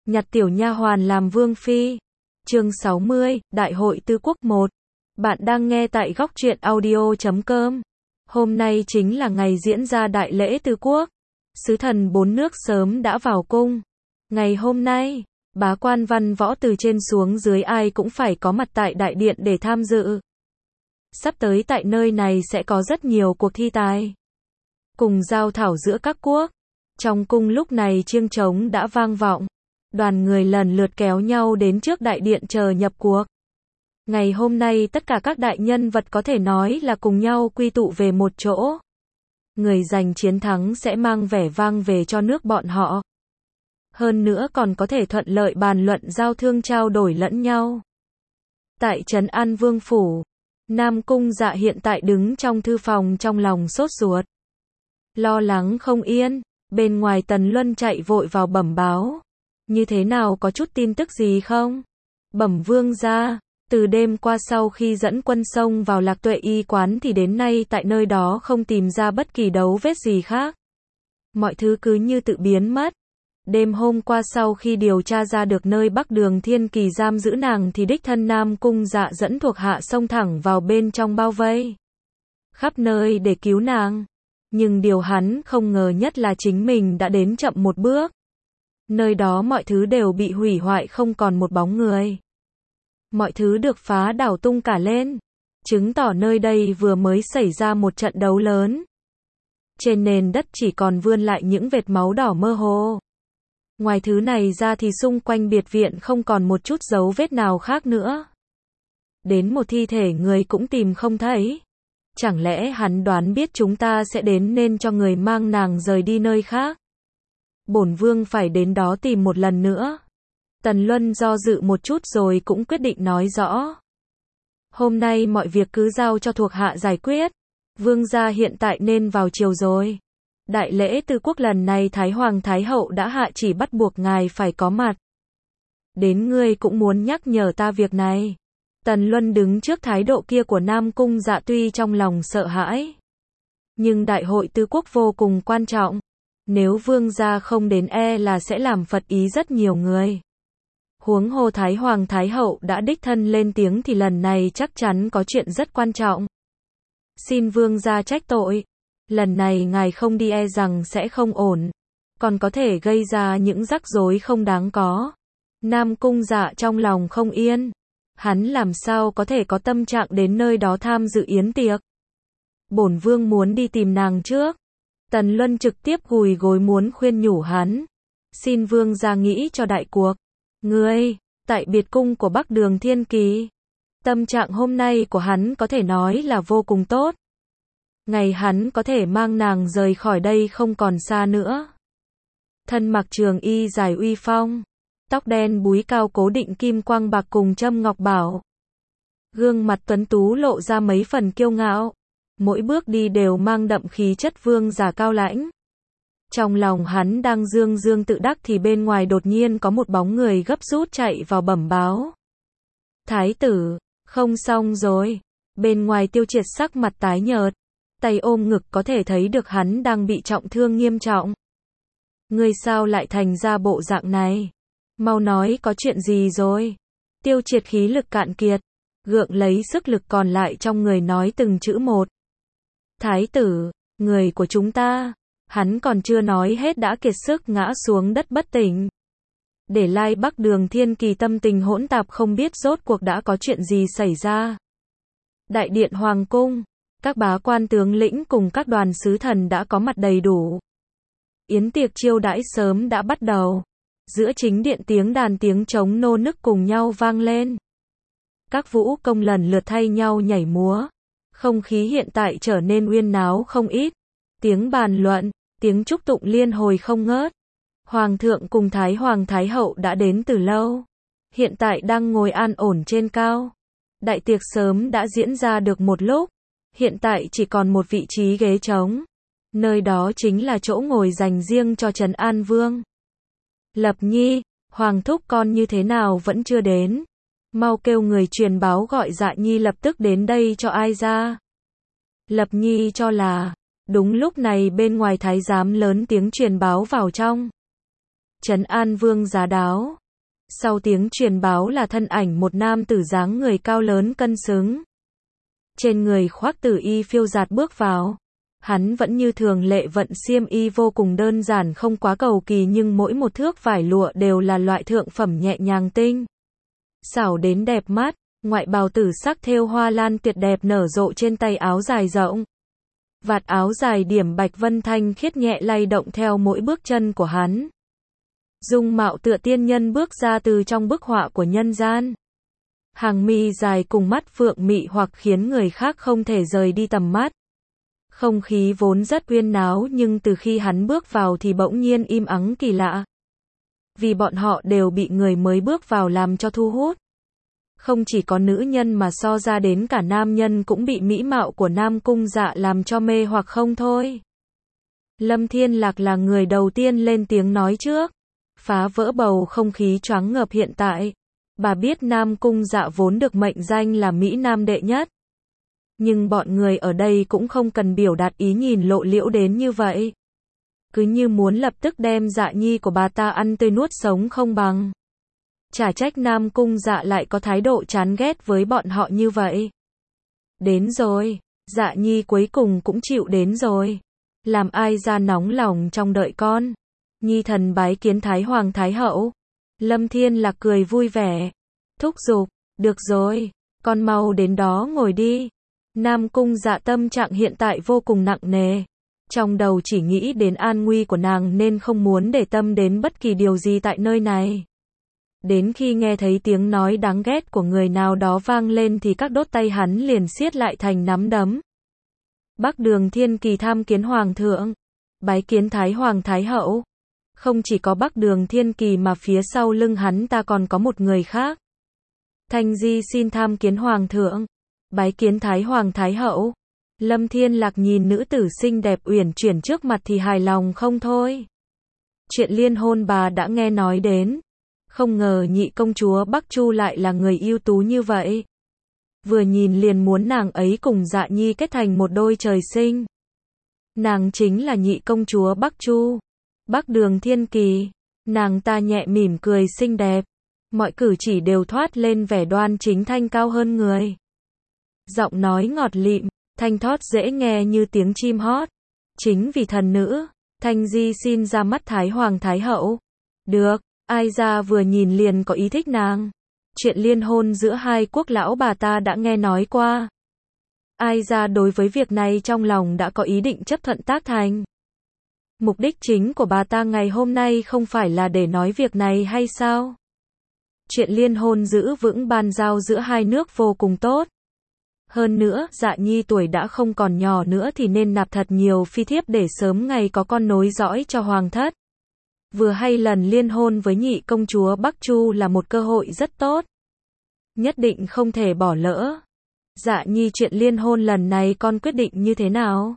Nhặt tiểu nha hoàn làm vương phi. Chương 60, Đại hội Tư Quốc 1. Bạn đang nghe tại góc truyện audio.com. Hôm nay chính là ngày diễn ra đại lễ Tư Quốc. Sứ thần 4 nước sớm đã vào cung. Ngày hôm nay, bá quan văn võ từ trên xuống dưới ai cũng phải có mặt tại đại điện để tham dự. Sắp tới tại nơi này sẽ có rất nhiều cuộc thi tài cùng giao thảo giữa các quốc. Trong cung lúc này chiêng trống đã vang vọng. Đoàn người lần lượt kéo nhau đến trước đại điện chờ nhập cuộc. Ngày hôm nay tất cả các đại nhân vật có thể nói là cùng nhau quy tụ về một chỗ. Người giành chiến thắng sẽ mang vẻ vang về cho nước bọn họ. Hơn nữa còn có thể thuận lợi bàn luận giao thương trao đổi lẫn nhau. Tại Trấn An Vương Phủ, Nam Cung Dạ hiện tại đứng trong thư phòng trong lòng sốt ruột. Lo lắng không yên, bên ngoài Tần Luân chạy vội vào bẩm báo. Như thế nào, có chút tin tức gì không? Bẩm vương gia, từ đêm qua sau khi dẫn quân xông vào Lạc Tuệ y quán thì đến nay tại nơi đó không tìm ra bất kỳ dấu vết gì khác. Mọi thứ cứ như tự biến mất. Đêm hôm qua sau khi điều tra ra được nơi Bắc Đường Thiên Kỳ giam giữ nàng thì đích thân Nam Cung Dạ dẫn thuộc hạ xông thẳng vào bên trong bao vây khắp nơi để cứu nàng. Nhưng điều hắn không ngờ nhất là chính mình đã đến chậm một bước. Nơi đó mọi thứ đều bị hủy hoại không còn một bóng người. Mọi thứ được phá đảo tung cả lên, chứng tỏ nơi đây vừa mới xảy ra một trận đấu lớn. Trên nền đất chỉ còn vươn lại những vệt máu đỏ mơ hồ. Ngoài thứ này ra thì xung quanh biệt viện không còn một chút dấu vết nào khác nữa. Đến một thi thể người cũng tìm không thấy. Chẳng lẽ hắn đoán biết chúng ta sẽ đến nên cho người mang nàng rời đi nơi khác? Bổn vương phải đến đó tìm một lần nữa. Tần Luân do dự một chút rồi cũng quyết định nói rõ. Hôm nay mọi việc cứ giao cho thuộc hạ giải quyết. Vương gia hiện tại nên vào triều rồi. Đại lễ Tư Quốc lần này Thái Hoàng Thái Hậu đã hạ chỉ bắt buộc ngài phải có mặt. Đến ngươi cũng muốn nhắc nhở ta việc này. Tần Luân đứng trước thái độ kia của Nam Cung Dạ tuy trong lòng sợ hãi. Nhưng đại hội Tư Quốc vô cùng quan trọng. Nếu vương gia không đến là sẽ làm phật ý rất nhiều người. Huống hồ Thái Hoàng Thái Hậu đã đích thân lên tiếng thì lần này chắc chắn có chuyện rất quan trọng. Xin vương gia trách tội. Lần này ngài không đi rằng sẽ không ổn. Còn có thể gây ra những rắc rối không đáng có. Nam Cung Dạ trong lòng không yên. Hắn làm sao có thể có tâm trạng đến nơi đó tham dự yến tiệc. Bổn vương muốn đi tìm nàng trước. Tần Luân trực tiếp gùi gối muốn khuyên nhủ hắn. Xin vương gia nghĩ cho đại cuộc. Ngươi, tại biệt cung của Bắc Đường Thiên Kỳ. Tâm trạng hôm nay của hắn có thể nói là vô cùng tốt. Ngày hắn có thể mang nàng rời khỏi đây không còn xa nữa. Thân mặc trường y dài uy phong. Tóc đen búi cao cố định kim quang bạc cùng châm ngọc bảo. Gương mặt tuấn tú lộ ra mấy phần kiêu ngạo. Mỗi bước đi đều mang đậm khí chất vương giả cao lãnh. Trong lòng hắn đang dương dương tự đắc thì bên ngoài đột nhiên có một bóng người gấp rút chạy vào bẩm báo. Thái tử, không xong rồi. Bên ngoài Tiêu Triệt sắc mặt tái nhợt. Tay ôm ngực có thể thấy được hắn đang bị trọng thương nghiêm trọng. Ngươi sao lại thành ra bộ dạng này? Mau nói có chuyện gì rồi? Tiêu Triệt khí lực cạn kiệt. Gượng lấy sức lực còn lại trong người nói từng chữ một. Thái tử, người của chúng ta. Hắn còn chưa nói hết đã kiệt sức ngã xuống đất bất tỉnh. Để lại Bắc Đường Thiên Kỳ tâm tình hỗn tạp không biết rốt cuộc đã có chuyện gì xảy ra. Đại điện Hoàng cung, các bá quan tướng lĩnh cùng các đoàn sứ thần đã có mặt đầy đủ. Yến tiệc chiêu đãi sớm đã bắt đầu. Giữa chính điện tiếng đàn tiếng trống nô nức cùng nhau vang lên. Các vũ công lần lượt thay nhau nhảy múa. Không khí hiện tại trở nên uyên náo không ít. Tiếng bàn luận, tiếng chúc tụng liên hồi không ngớt. Hoàng thượng cùng Thái Hoàng Thái Hậu đã đến từ lâu. Hiện tại đang ngồi an ổn trên cao. Đại tiệc sớm đã diễn ra được một lúc. Hiện tại chỉ còn một vị trí ghế trống. Nơi đó chính là chỗ ngồi dành riêng cho Trấn An Vương. Lập Nhi, Hoàng thúc con như thế nào vẫn chưa đến. Mau kêu người truyền báo gọi Dạ Nhi lập tức đến đây cho ai ra. Lập Nhi cho là. Đúng lúc này bên ngoài thái giám lớn tiếng truyền báo vào trong. Trấn An Vương giá đáo. Sau tiếng truyền báo là thân ảnh một nam tử dáng người cao lớn cân xứng. Trên người khoác tử y phiêu dạt bước vào. Hắn vẫn như thường lệ vận xiêm y vô cùng đơn giản không quá cầu kỳ nhưng mỗi một thước vải lụa đều là loại thượng phẩm nhẹ nhàng tinh xảo đến đẹp mắt, ngoại bào tử sắc thêu hoa lan tuyệt đẹp nở rộ trên tay áo dài rộng. Vạt áo dài điểm bạch vân thanh khiết nhẹ lay động theo mỗi bước chân của hắn. Dung mạo tựa tiên nhân bước ra từ trong bức họa của nhân gian. Hàng mi dài cùng mắt phượng mị hoặc khiến người khác không thể rời đi tầm mắt. Không khí vốn rất uyên náo nhưng từ khi hắn bước vào thì bỗng nhiên im ắng kỳ lạ. Vì bọn họ đều bị người mới bước vào làm cho thu hút. Không chỉ có nữ nhân mà so ra đến cả nam nhân cũng bị mỹ mạo của Nam Cung Dạ làm cho mê hoặc không thôi. Lâm Thiên Lạc là người đầu tiên lên tiếng nói trước, phá vỡ bầu không khí choáng ngợp hiện tại. Bà biết Nam Cung Dạ vốn được mệnh danh là Mỹ Nam đệ nhất. Nhưng bọn người ở đây cũng không cần biểu đạt ý nhìn lộ liễu đến như vậy. Cứ như muốn lập tức đem Dạ Nhi của bà ta ăn tươi nuốt sống không bằng. Chả trách Nam Cung Dạ lại có thái độ chán ghét với bọn họ như vậy. Đến rồi, Dạ Nhi cuối cùng cũng chịu đến rồi. Làm ai ra nóng lòng trong đợi con. Nhi thần bái kiến Thái Hoàng Thái Hậu. Lâm Thiên Lạc cười vui vẻ. Thúc giục, được rồi, con mau đến đó ngồi đi. Nam Cung Dạ tâm trạng hiện tại vô cùng nặng nề. Trong đầu chỉ nghĩ đến an nguy của nàng nên không muốn để tâm đến bất kỳ điều gì tại nơi này. Đến khi nghe thấy tiếng nói đáng ghét của người nào đó vang lên thì các đốt tay hắn liền siết lại thành nắm đấm. Bắc Đường Thiên Kỳ tham kiến Hoàng thượng. Bái kiến Thái Hoàng Thái Hậu. Không chỉ có Bắc Đường Thiên Kỳ mà phía sau lưng hắn ta còn có một người khác. Thanh Di xin tham kiến Hoàng thượng. Bái kiến Thái Hoàng Thái Hậu. Lâm Thiên Lạc nhìn nữ tử xinh đẹp uyển chuyển trước mặt thì hài lòng không thôi. Chuyện liên hôn bà đã nghe nói đến. Không ngờ nhị công chúa Bắc Chu lại là người ưu tú như vậy. Vừa nhìn liền muốn nàng ấy cùng Dạ Nhi kết thành một đôi trời sinh. Nàng chính là nhị công chúa Bắc Chu, Bắc Đường Thiên Kỳ. Nàng ta nhẹ mỉm cười xinh đẹp. Mọi cử chỉ đều thoát lên vẻ đoan chính thanh cao hơn người. Giọng nói ngọt lịm, thanh thoát dễ nghe như tiếng chim hót. Chính vì thần nữ, Thanh Di xin ra mắt Thái Hoàng Thái Hậu. Được, ai ra vừa nhìn liền có ý thích nàng. Chuyện liên hôn giữa hai quốc lão bà ta đã nghe nói qua. Ai ra đối với việc này trong lòng đã có ý định chấp thuận tác thành. Mục đích chính của bà ta ngày hôm nay không phải là để nói việc này hay sao? Chuyện liên hôn giữ vững ban giao giữa hai nước vô cùng tốt. Hơn nữa, Dạ Nhi tuổi đã không còn nhỏ nữa thì nên nạp thật nhiều phi thiếp để sớm ngày có con nối dõi cho hoàng thất. Vừa hay lần liên hôn với nhị công chúa Bắc Chu là một cơ hội rất tốt. Nhất định không thể bỏ lỡ. Dạ Nhi chuyện liên hôn lần này con quyết định như thế nào?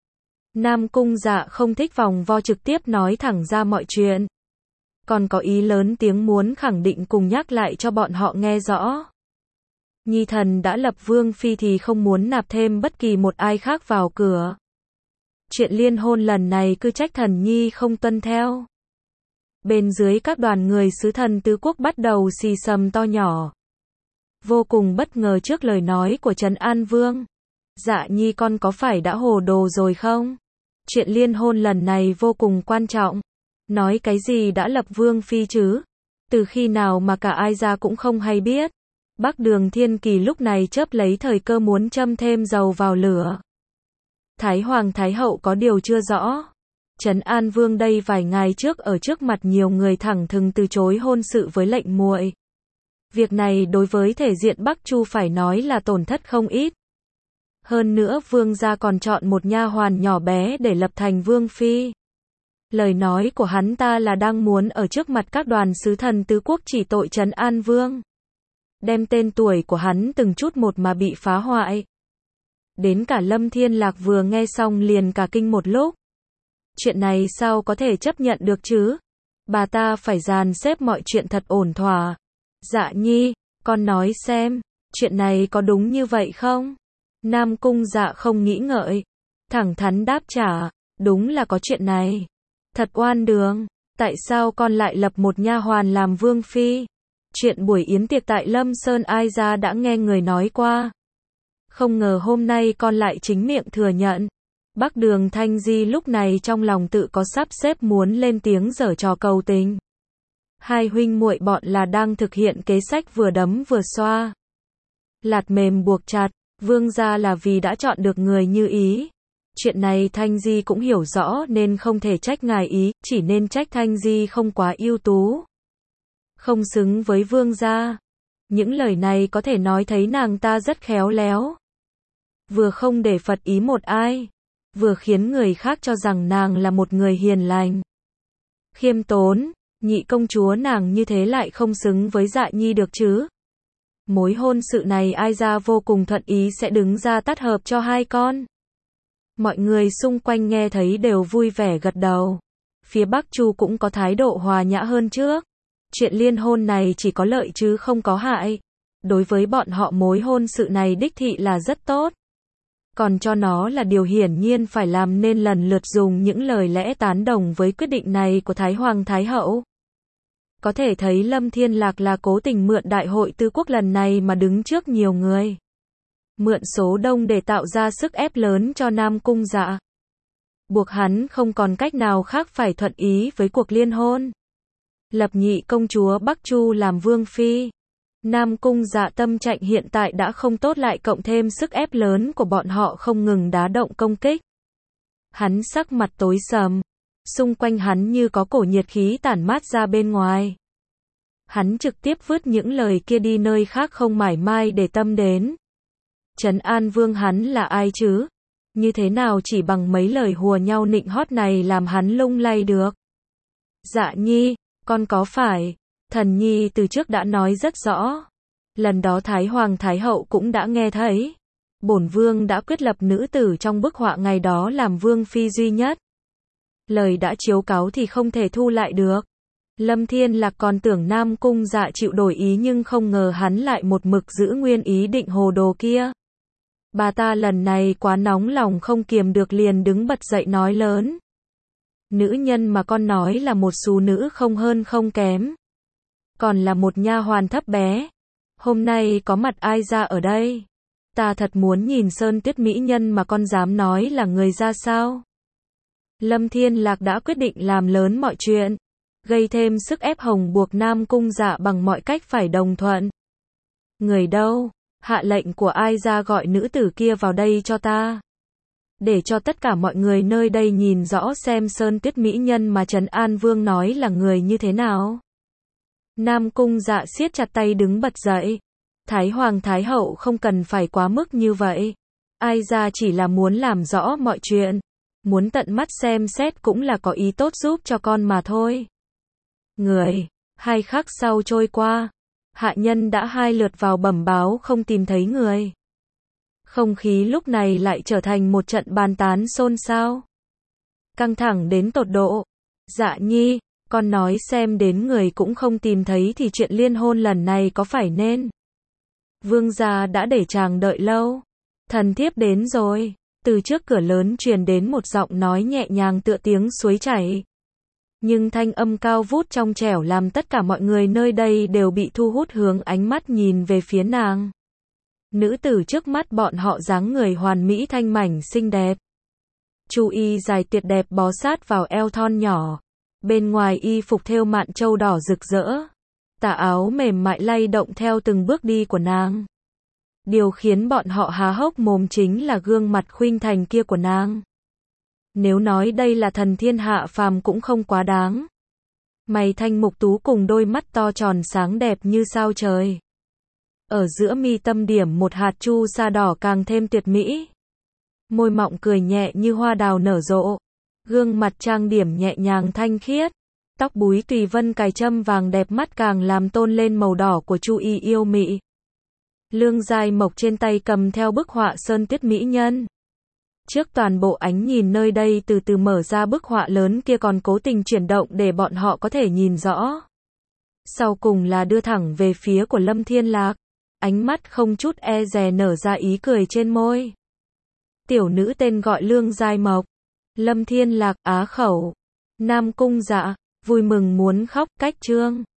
Nam Cung Dạ không thích vòng vo trực tiếp nói thẳng ra mọi chuyện. Còn có ý lớn tiếng muốn khẳng định cùng nhắc lại cho bọn họ nghe rõ. Nhi thần đã lập vương phi thì không muốn nạp thêm bất kỳ một ai khác vào cửa. Chuyện liên hôn lần này cứ trách thần Nhi không tuân theo. Bên dưới các đoàn người sứ thần tứ quốc bắt đầu xì xầm to nhỏ. Vô cùng bất ngờ trước lời nói của Trấn An Vương. Dạ Nhi con có phải đã hồ đồ rồi không? Chuyện liên hôn lần này vô cùng quan trọng. Nói cái gì đã lập vương phi chứ? Từ khi nào mà cả ai ra cũng không hay biết. Bắc Đường Thiên Kỳ lúc này chớp lấy thời cơ muốn châm thêm dầu vào lửa. Thái Hoàng Thái Hậu có điều chưa rõ. Trấn An Vương đây vài ngày trước ở trước mặt nhiều người thẳng thừng từ chối hôn sự với lệnh muội. Việc này đối với thể diện Bắc Chu phải nói là tổn thất không ít. Hơn nữa vương gia còn chọn một nha hoàn nhỏ bé để lập thành vương phi. Lời nói của hắn ta là đang muốn ở trước mặt các đoàn sứ thần tứ quốc chỉ tội Trấn An Vương. Đem tên tuổi của hắn từng chút một mà bị phá hoại. Đến cả Lâm Thiên Lạc vừa nghe xong liền cả kinh một lúc. Chuyện này sao có thể chấp nhận được chứ? Bà ta phải dàn xếp mọi chuyện thật ổn thỏa. Dạ Nhi, con nói xem, chuyện này có đúng như vậy không? Nam Cung Dạ không nghĩ ngợi. Thẳng thắn đáp trả, đúng là có chuyện này. Thật oan đường, tại sao con lại lập một nha hoàn làm vương phi? Chuyện buổi yến tiệc tại Lâm Sơn ai ra đã nghe người nói qua. Không ngờ hôm nay con lại chính miệng thừa nhận. Bắc Đường Thanh Di lúc này trong lòng tự có sắp xếp muốn lên tiếng giở trò cầu tình. Hai huynh muội bọn là đang thực hiện kế sách vừa đấm vừa xoa. Lạt mềm buộc chặt, Vương gia là vì đã chọn được người như ý. Chuyện này Thanh Di cũng hiểu rõ nên không thể trách ngài ý, chỉ nên trách Thanh Di không quá ưu tú. Không xứng với Vương gia. Những lời này có thể nói thấy nàng ta rất khéo léo. Vừa không để phật ý một ai, vừa khiến người khác cho rằng nàng là một người hiền lành, khiêm tốn. Nhị công chúa nàng như thế lại không xứng với Dạ Nhi được chứ. Mối hôn sự này ai ra vô cùng thuận ý sẽ đứng ra tắt hợp cho hai con. Mọi người xung quanh nghe thấy đều vui vẻ gật đầu. Phía Bắc Chu cũng có thái độ hòa nhã hơn trước. Chuyện liên hôn này chỉ có lợi chứ không có hại. Đối với bọn họ mối hôn sự này đích thị là rất tốt. Còn cho nó là điều hiển nhiên phải làm nên lần lượt dùng những lời lẽ tán đồng với quyết định này của Thái Hoàng Thái Hậu. Có thể thấy Lâm Thiên Lạc là cố tình mượn đại hội tư quốc lần này mà đứng trước nhiều người. Mượn số đông để tạo ra sức ép lớn cho Nam Cung Dạ. Buộc hắn không còn cách nào khác phải thuận ý với cuộc liên hôn. Lập nhị công chúa Bắc Chu làm vương phi. Nam Cung Dạ tâm trạng hiện tại đã không tốt lại cộng thêm sức ép lớn của bọn họ không ngừng đá động công kích. Hắn sắc mặt tối sầm. Xung quanh hắn như có cổ nhiệt khí tản mát ra bên ngoài. Hắn trực tiếp vứt những lời kia đi nơi khác không mải mai để tâm đến. Trấn An Vương hắn là ai chứ? Như thế nào chỉ bằng mấy lời hùa nhau nịnh hót này làm hắn lung lay được? Dạ Nhi, con có phải? Thần Nhi từ trước đã nói rất rõ. Lần đó Thái Hoàng Thái Hậu cũng đã nghe thấy. Bổn Vương đã quyết lập nữ tử trong bức họa ngày đó làm Vương phi duy nhất. Lời đã chiếu cáo thì không thể thu lại được. Lâm Thiên Lạc còn tưởng Nam Cung Dạ chịu đổi ý nhưng không ngờ hắn lại một mực giữ nguyên ý định hồ đồ kia. Bà ta lần này quá nóng lòng không kiềm được liền đứng bật dậy nói lớn. Nữ nhân mà con nói là một xú nữ không hơn không kém. Còn là một nha hoàn thấp bé. Hôm nay có mặt ai ra ở đây? Ta thật muốn nhìn Sơn Tuyết mỹ nhân mà con dám nói là người ra sao? Lâm Thiên Lạc đã quyết định làm lớn mọi chuyện. Gây thêm sức ép hồng buộc Nam Cung Dạ bằng mọi cách phải đồng thuận. Người đâu? Hạ lệnh của ai ra gọi nữ tử kia vào đây cho ta. Để cho tất cả mọi người nơi đây nhìn rõ xem Sơn Tuyết mỹ nhân mà Trấn An Vương nói là người như thế nào. Nam Cung Dạ siết chặt tay đứng bật dậy. Thái Hoàng Thái Hậu không cần phải quá mức như vậy. Ai ra chỉ là muốn làm rõ mọi chuyện. Muốn tận mắt xem xét cũng là có ý tốt giúp cho con mà thôi. Người, 2 khắc sau trôi qua. Hạ nhân đã 2 lượt vào bẩm báo không tìm thấy người. Không khí lúc này lại trở thành một trận bàn tán xôn xao. Căng thẳng đến tột độ. Dạ Nhi, con nói xem đến người cũng không tìm thấy thì chuyện liên hôn lần này có phải nên. Vương gia đã để chàng đợi lâu. Thần thiếp đến rồi. Từ trước cửa lớn truyền đến một giọng nói nhẹ nhàng tựa tiếng suối chảy. Nhưng thanh âm cao vút trong trẻo làm tất cả mọi người nơi đây đều bị thu hút hướng ánh mắt nhìn về phía nàng. Nữ tử trước mắt bọn họ dáng người hoàn mỹ thanh mảnh xinh đẹp. Chu y dài tuyệt đẹp bó sát vào eo thon nhỏ. Bên ngoài y phục thêu mạn châu đỏ rực rỡ. Tà áo mềm mại lay động theo từng bước đi của nàng. Điều khiến bọn họ há hốc mồm chính là gương mặt khuynh thành kia của nàng. Nếu nói đây là thần thiên hạ phàm cũng không quá đáng. Mày thanh mục tú cùng đôi mắt to tròn sáng đẹp như sao trời. Ở giữa mi tâm điểm một hạt chu sa đỏ càng thêm tuyệt mỹ. Môi mọng cười nhẹ như hoa đào nở rộ. Gương mặt trang điểm nhẹ nhàng thanh khiết. Tóc búi tùy vân cài châm vàng đẹp mắt càng làm tôn lên màu đỏ của Chu y yêu mị. Lương Giai Mộc trên tay cầm theo bức họa Sơn Tuyết mỹ nhân. Trước toàn bộ ánh nhìn nơi đây từ từ mở ra bức họa lớn kia còn cố tình chuyển động để bọn họ có thể nhìn rõ. Sau cùng là đưa thẳng về phía của Lâm Thiên Lạc. Ánh mắt không chút e dè nở ra ý cười trên môi. Tiểu nữ tên gọi Lương Giai Mộc. Lâm Thiên Lạc á khẩu. Nam Cung Dạ, vui mừng muốn khóc cách trương.